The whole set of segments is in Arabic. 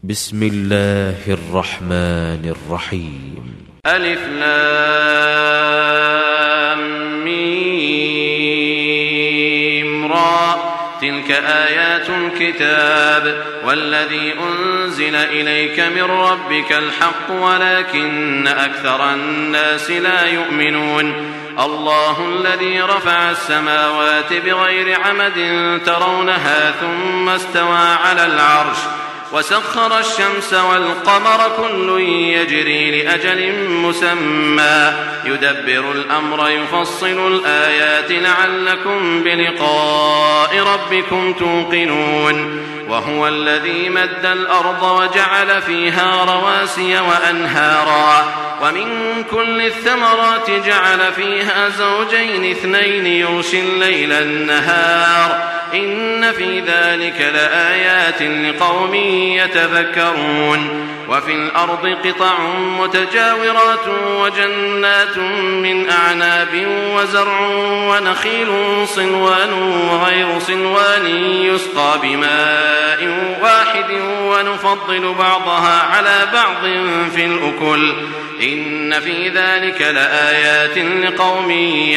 بسم الله الرحمن الرحيم. ألف لام ميم را، تلك آيات الكتاب والذي أنزل إليك من ربك الحق ولكن أكثر الناس لا يؤمنون. الله الذي رفع السماوات بغير عمد ترونها ثم استوى على العرش وسخر الشمس والقمر كل يجري لأجل مسمى يدبر الأمر يفصل الآيات لعلكم بلقاء ربكم توقنون. وهو الذي مد الأرض وجعل فيها رواسي وأنهارا ومن كل الثمرات جعل فيها زوجين اثنين يغشي الليل النهار إن في ذلك لآيات لقوم يتفكرون. وفي الأرض قطع متجاورات وجنات من أعناب وزرع ونخيل صنوان وغير صنوان يسقى بماء واحد ونفضل بعضها على بعض في الأكل إن في ذلك لآيات لقوم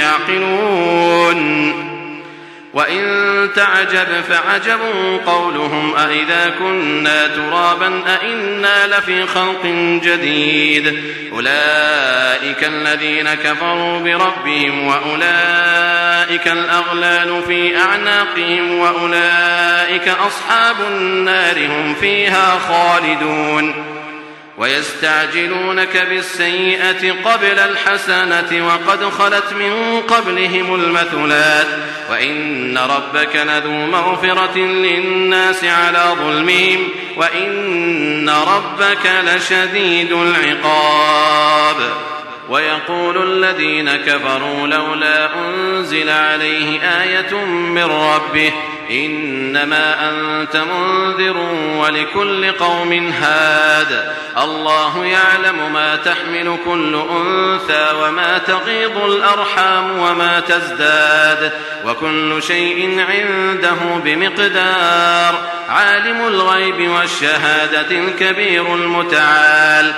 يعقلون. وإن تعجب فعجب قولهم أإذا كنا ترابا أإنا لفي خلق جديد أولئك الذين كفروا بربهم وأولئك الأغلال في أعناقهم وأولئك أصحاب النار هم فيها خالدون. ويستعجلونك بالسيئة قبل الحسنة وقد خلت من قبلهم المثلات وإن ربك لذو مغفرة للناس على ظلمهم وإن ربك لشديد العقاب. ويقول الذين كفروا لولا أنزل عليه آية من ربه إنما أنت منذر ولكل قوم هاد الله يعلم ما تحمل كل أنثى وما تغيض الأرحام وما تزداد وكل شيء عنده بمقدار. عالم الغيب والشهادة الكبير المتعال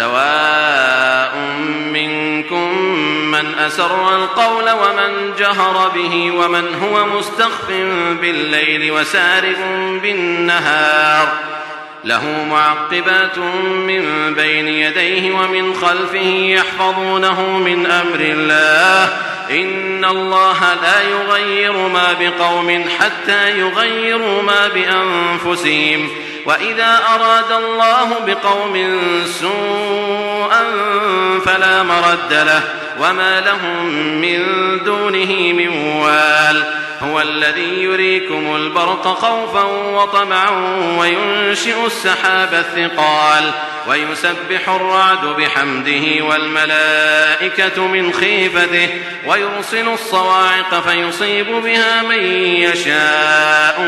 سواء منكم من أسر القول ومن جهر به ومن هو مستخف بالليل وسارب بالنهار له معقبات من بين يديه ومن خلفه يحفظونه من أمر الله إن الله لا يغير ما بقوم حتى يغيروا ما بأنفسهم وإذا أراد الله بقوم سوءا فلا مرد له وما لهم من دونه من وال. هو الذي يريكم البرق خوفا وطمعا وينشئ السحاب الثقال ويسبح الرعد بحمده والملائكة من خيفته ويرسل الصواعق فيصيب بها من يشاء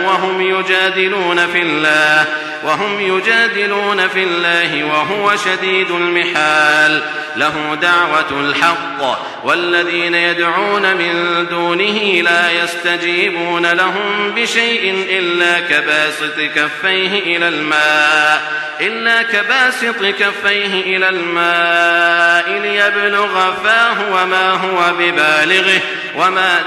وهم يجادلون في الله وهو شديد المحال. له دعوة الحق والذين يدعون من دونه لا يستجيبون لهم بشيء إلا كباسط كفيه إلى الماء ليبلغ فاه وما هو ببالغه وما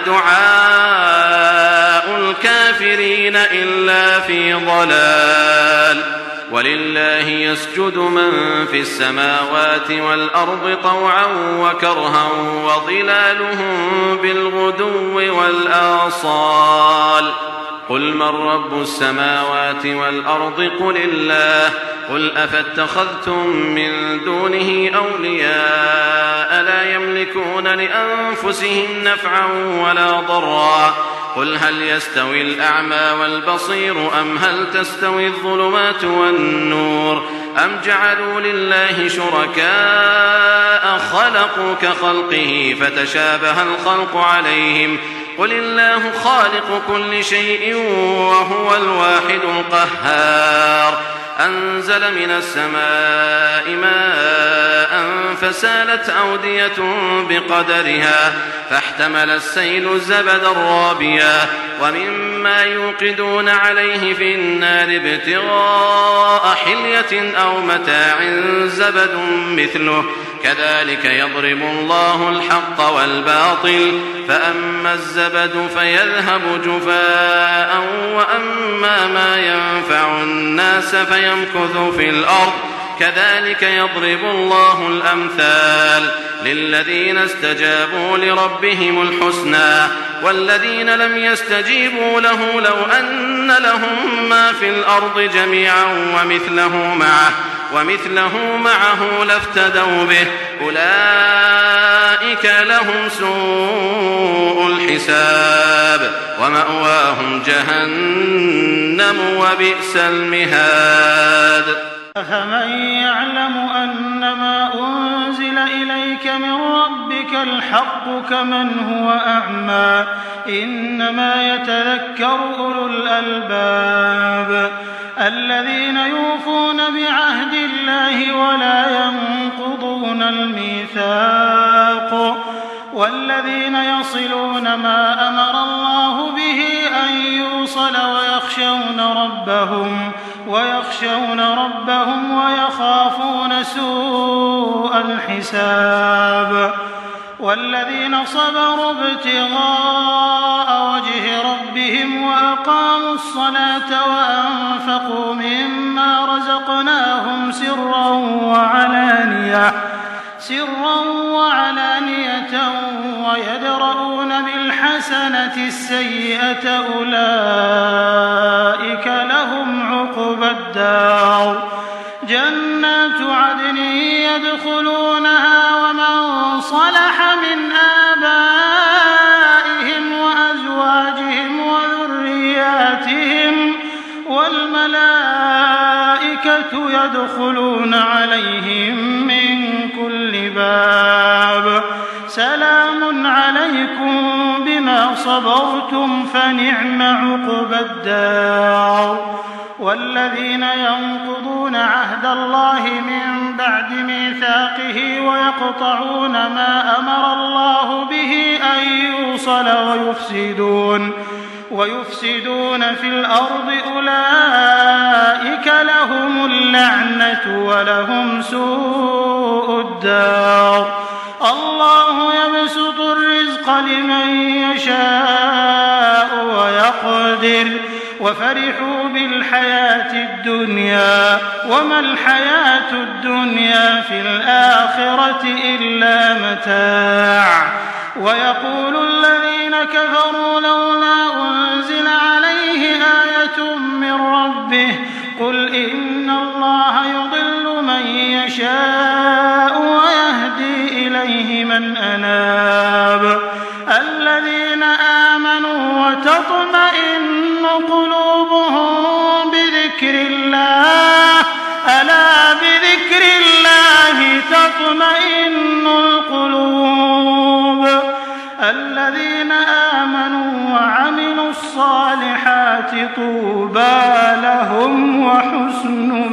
دعاء الكافرين إلا في ضلال. ولله يسجد من في السماوات والأرض طوعا وكرها وظلالهم بالغدو والآصال. قل من رب السماوات والأرض قل الله قل أفاتخذتم من دونه أولياء لا يملكون لأنفسهم نفعا ولا ضرا. قل هل يستوي الأعمى والبصير أم هل تستوي الظلمات والنور أم جعلوا لله شركاء خلقوا كخلقه فتشابه الخلق عليهم قل الله خالق كل شيء وهو الواحد القهار. أنزل من السماء ماء فسالت أودية بقدرها فاحتمل السيل زبدا رابيا ومما يوقدون عليه في النار ابتغاء حلية أو متاع زبد مثله كذلك يضرب الله الحق والباطل فأما الزبد فيذهب جفاء وأما ما ينفع الناس فيمكث في الأرض كذلك يضرب الله الأمثال للذين استجابوا لربهم الحسنى والذين لم يستجيبوا له لو أن لهم ما في الأرض جميعا ومثله معه لافتدوا به أولئك لهم سوء الحساب ومأواهم جهنم وبئس المهاد. أفمن يعلم أنما أنزل إليك من ربك الحق كمن هو أعمى إنما يتذكر أولو الألباب الذين يوفون بعهد الله ولا ينقضون الميثاق والذين يصلون ما أمر الله به أن يوصل ويخشون ربهم ويخافون سوء الحساب والذين صبروا ابتغاء وجه ربهم وأقاموا الصلاة وأنفقوا مما رزقناهم سرا وعلانية ويدرؤون بالحسنة السيئة أولئك لهم عقبى الدار جنات عدن يدخلونها ومن صلح من آبائهم وأزواجهم وذرياتهم والملائكة يدخلون عليهم من كل باب سلام عليكم بما صبرتم فنعم عقبى الدار. والذين ينقضون عهد الله من بعد ميثاقه ويقطعون ما أمر الله به أن يوصل ويفسدون في الأرض أولئك لهم اللعنة ولهم سوء الدار. الله يبسط الرزق لمن يشاء ويقدر وفرحوا بالحياة الدنيا وما الحياة الدنيا في الآخرة إلا متاع. ويقول الذين كفروا لولا أنزل عليه آية من ربه قل إن الله يضل من يشاء ويهدي إليه من أناب. الذين آمنوا وتطمئن قلوبهم بذكر الله ألا بذكر الله تطمئن القلوب. الذين آمنوا وعملوا الصالحات طوبى لهم وحسن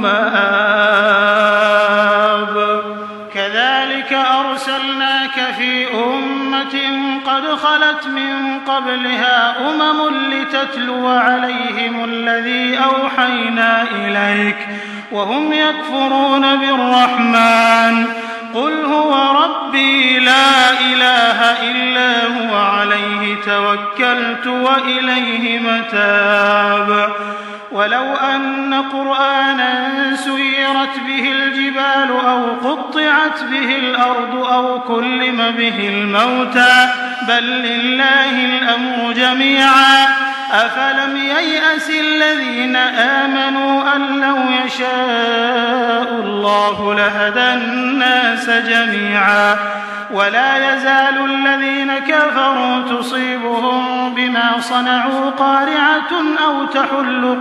مآب. كذلك أرسلناك في أمة قد خلت من قبلها لتتلو عليهم الذي أوحينا إليك وهم يكفرون بالرحمن قل هو ربي لا إله إلا هو عليه توكلت وإليه متاب. ولو أن قرآنا سيرت به الجبال أو قطعت به الأرض أو كلم به الموتى بل لله الأمر جميعا أفلم ييأس الذين آمنوا أن لو يشاء الله لهدى الناس جميعا. ولا يزال الذين كفروا تصيبهم بما صنعوا قارعة أو تحل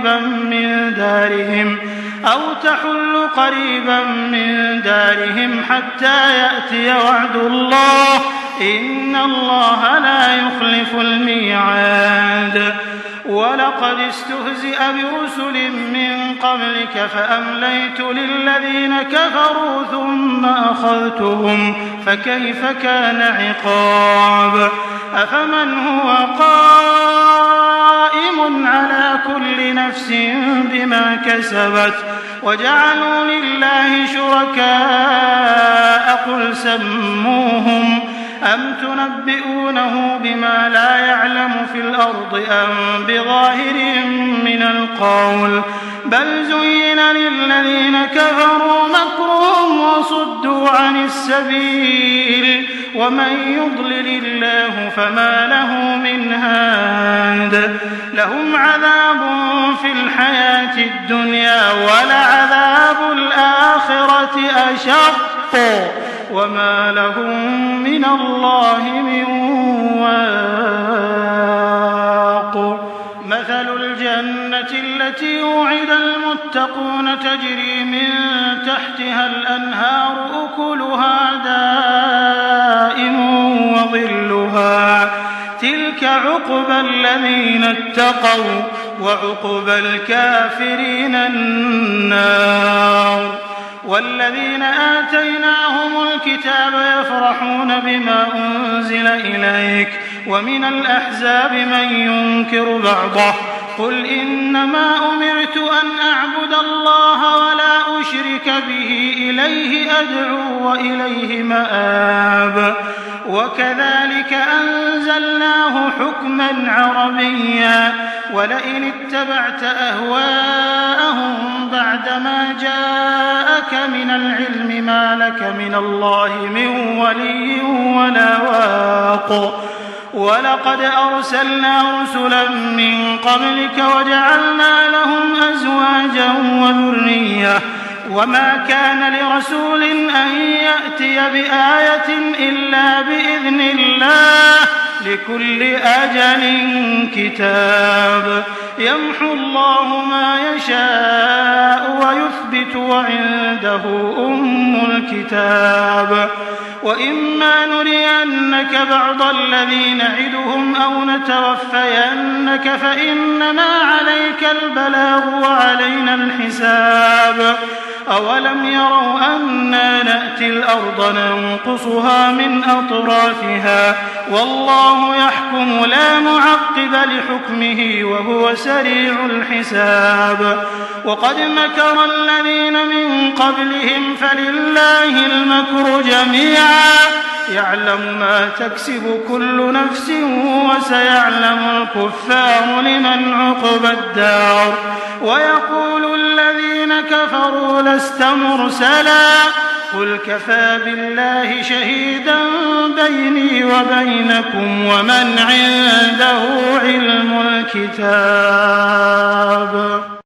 قريبا من دارهم حتى يأتي وعد الله إن الله لا يخلف الميعاد. ولقد استهزئ برسل من قبلك فأمليت للذين كفروا ثم أخذتهم فكيف كان عقاب أفمن هو قائم على كل نفس بما كسبت وجعلوا لله شركاء قل سموهم أم تنبئونه بما لا يعلم في الأرض أم بظاهر من القول بل زين للذين كفروا مكرهم وصدوا عن السبيل ومن يضلل الله فما له من هاد لهم عذاب في الحياة الدنيا ولعذاب الآخرة أشق وما لهم من الله من واق مثل الجنة التي وعد المتقون تجري من تحتها الأنهار أكلها دائم وظلها تلك عقبى الذين اتقوا وعقبى الكافرين النار والذين آتيناهم الكتاب يفرحون بما أنزل إليك ومن الأحزاب من ينكر بعضه قل إنما أمرت أن أعبد الله ولا أشرك به إليه أدعو وإليه مآب وكذلك أنزلناه حكما عربيا ولئن اتبعت أهواءهم بعدما جاءك من العلم ما لك من الله من ولي ولا واق ولقد أرسلنا رسلا من قبلك وجعلنا لهم أزواجا وذرية وما كان لرسول أن يأتي بآية إلا بإذن الله لكل أجل كتاب يمحو الله ما يشاء ويثبت وعنده أم الكتاب وإما نرينك بعض الذي نعدهم أو نتوفينك فإنما عليك البلاغ وعلينا الحساب أولم يروا أنا نأتي الأرض ننقصها من أطرافها والله يحكم لا معقب لحكمه وهو سريع الحساب وقد مكر الذين من قبلهم فلله المكر جميعا يعلم ما تكسب كل نفس وسيعلم الكفار لمن عقبى الدار ويقول الذين كفروا لست مرسلا قل كفى بالله شهيدا بيني وبينكم ومن عنده علم الكتاب